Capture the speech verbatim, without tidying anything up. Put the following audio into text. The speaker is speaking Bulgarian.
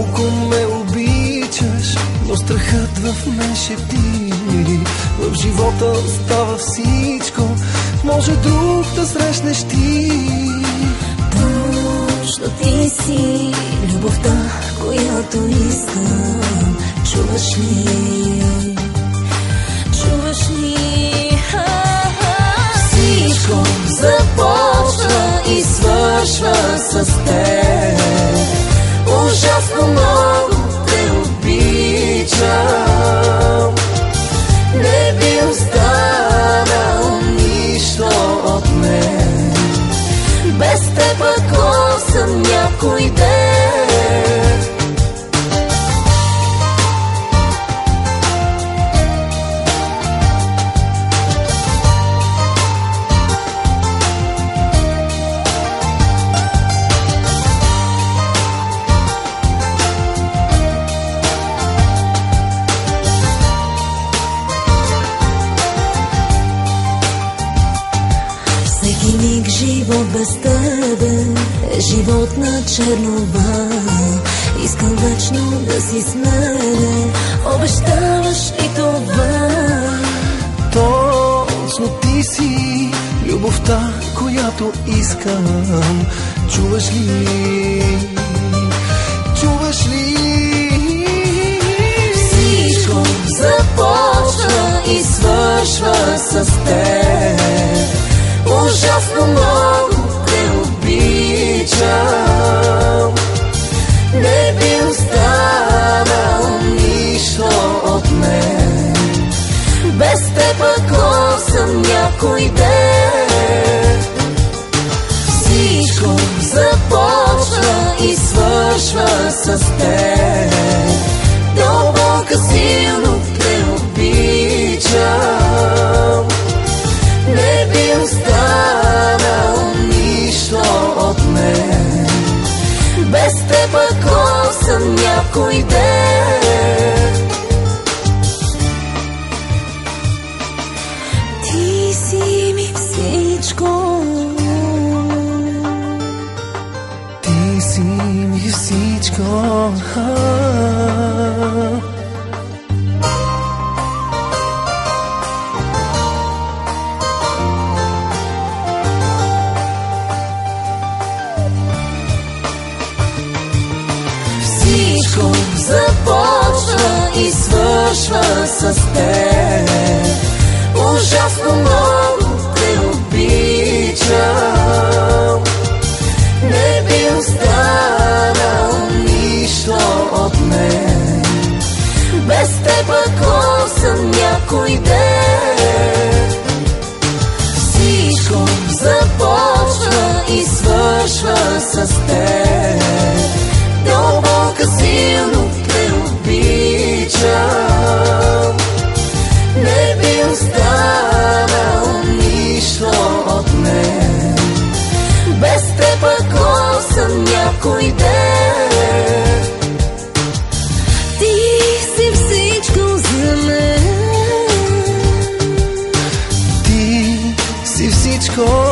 колко ме обичаш, но страхът в мен шепти. В живота става всичко, може друг да срещнеш ти. Точно ти си любовта, която искам. Чуваш ли? Чуваш ли? Всичко започва и свършва с теб. Ужасно много те обичам. Не би останал нищо от мен без теб, ако съм някой ден. Всеки миг живот без тебе е живот на чернова. Искам вечно да си с мене, обещаваш и това. Точно ти си любовта, която искам. Чуваш ли? Чуваш ли? Всичко започва и свършва с теб. Ужасно много те обичам. Не би останал нищо от мен без теб, ако съм някой ден. Всичко започва и свършва с теб. Дълбока силно те обичам. Не би останал нищо от мен без теб, ако съм някой ден. Ти си ми всичко. Ти си ми всичко. Всичко започва и свършва с теб. Ужасно много те обичам. Не би останал нищо от мен без теб, ако съм някой ден. Всичко започва и свършва с теб. Дълбока силно те обичам. Не би останал нищо от мен без теб, ако съм някой ден. Ти си всичко за мен. Ти си всичко.